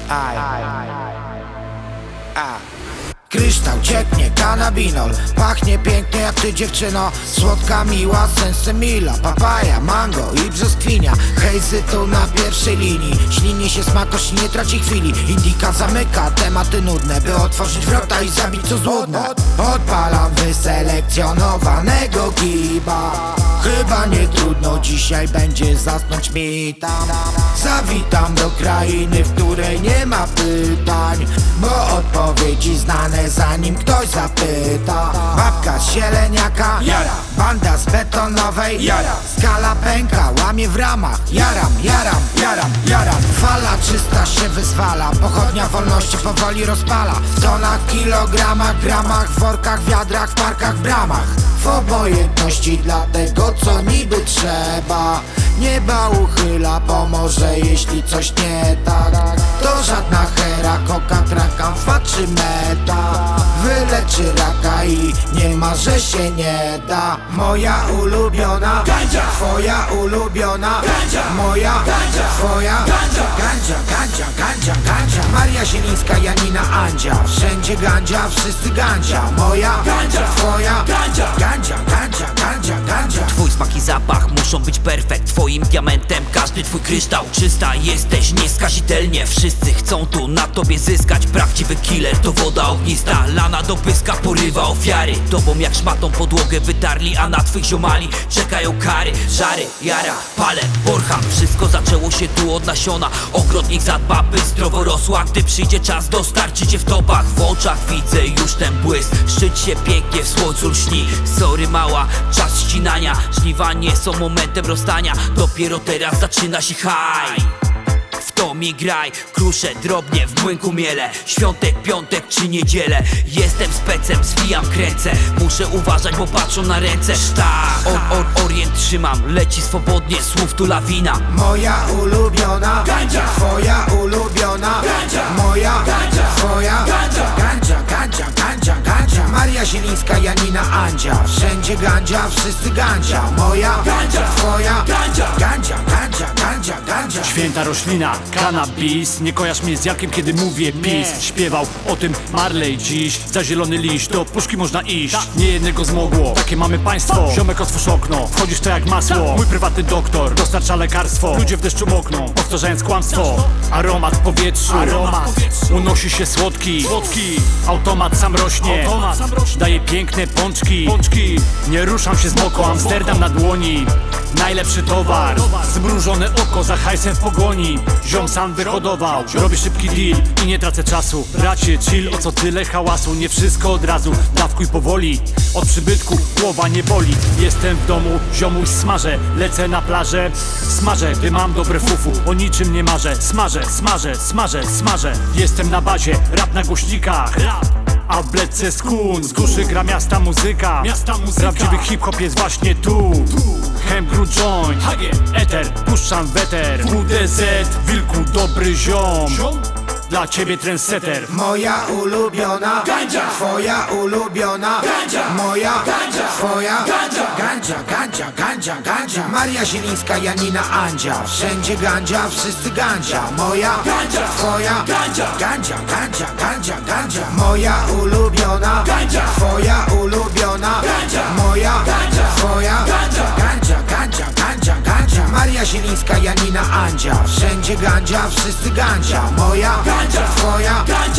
Kryształ cieknie, kanabinol. Pachnie pięknie jak ty, dziewczyno. Słodka, miła, sensemila. Papaja, mango i brzoskwinia. Hejzy tu na pierwszej linii. Ślinie się smakość, nie traci chwili. Indika zamyka tematy nudne, by otworzyć wrota i zabić co złudne. Odpalam wyselekcjonowanego kiba. Chyba nie trudno dzisiaj będzie zasnąć mi tam. Zawitam do krainy, w której nie ma pytań, bo odpowiedzi znane zanim ktoś zapyta. Babka z zieleniaka jara, banda z betonowej jara. Skala pęka, łamie w ramach. Jaram. Fala czysta się wyzwala, pochodnia wolności powoli rozpala. W tonach, kilogramach, gramach, w workach, wiadrach, w parkach, w bramach. W obojętności dla tego, co niby trzeba. Nieba uchyla, pomoże jeśli coś nie tak. To żadna hera, koka, krakam, fatrzy meta. Wyleczy raka i nie ma, że się nie da. Moja ulubiona gandzia, twoja ulubiona gandzia, moja gandzia, twoja gandzia. Gandzia. Maria Zielińska, Janina, Andzia. Wszędzie gandzia, wszyscy gandzia. Moja gandzia, twoja gandzia. Gandzia. Twój smak i zapach muszą być perfekt. Twoim diamentem każdy twój kryształ. Czysta jesteś nieskazitelnie. Wszyscy chcą tu na tobie zyskać. Prawdziwy killer to woda ognista, lana do pyska porywa ofiary. Tobą jak szmatą podłogę wytarli, a na twych ziomali czekają kary. Żary, jara, palę, borcham. Wszystko zaczęło się tu od nasiona. Ogrodnik zadba, by zdrowo rosła. Gdy przyjdzie czas, dostarczy cię w topach. W oczach widzę już ten błysk. Szczyt się pięknie w słońcu lśni. Sorry mała, czas ścinania. Żniwa nie są momentem rozstania. Dopiero teraz zaczyna się haj. W to mi graj, kruszę drobnie, w młynku miele. Świątek, piątek czy niedzielę. Jestem specem, zwijam, kręcę. Muszę uważać, bo patrzą na ręce. Sztach, orient trzymam. Leci swobodnie, słów tu lawina. Moja ulubiona gandzia, twoja ulubiona gandzia, moja gandzia, twoja gandzia. Maria Zielińska, Janina, Andzia. Wszędzie gandzia, wszyscy gandzia. Moja gandzia, twoja gandzia. Święta roślina, cannabis. Nie kojarz mnie z Jarkiem, kiedy mówię PiS. Śpiewał o tym Marley dziś. Za zielony liść do puszki można iść. Nie jednego zmogło, takie mamy państwo. Ziomek, otwórz okno, wchodzisz to jak masło. Mój prywatny doktor dostarcza lekarstwo. Ludzie w deszczu mokną, powtarzając kłamstwo. Aromat w powietrzu, unosi się słodki. Automat sam rośnie, daje piękne pączki. Nie ruszam się z moką, Amsterdam na dłoni. Najlepszy towar, zmrużone oko za hajsem w pogoni. Ziom sam wyhodował, robię szybki deal i nie tracę czasu. Bracie, chill, o co tyle hałasu? Nie wszystko od razu, dawkuj powoli. Od przybytku głowa nie boli. Jestem w domu, ziomuś smażę. Lecę na plażę, smażę, gdy mam dobre fufu. O niczym nie marzę, smażę. Jestem na bazie, rap na głośnikach. A w bledce skun, z guszy gra miasta muzyka. Prawdziwy hip-hop jest właśnie tu. Hemp, gru, joint, eter, puszczam weter. WDZ, wilku, dobry ziom. Dla ciebie trendsetter. Moja ulubiona gandzia, twoja ulubiona gandzia, moja gandzia, twoja gandzia. Maria Zielińska, Janina, Andzia. Wszędzie gandzia, wszyscy gandzia. Moja gandzia, twoja gandzia. Moja ulubiona gandzia, twoja ulubiona gandzia, moja gandzia, twoja gandzia. Maria Zielińska, Janina, Andzia. Wszędzie gandzia, wszyscy gandzia. Moja gandzia, twoja gandzia.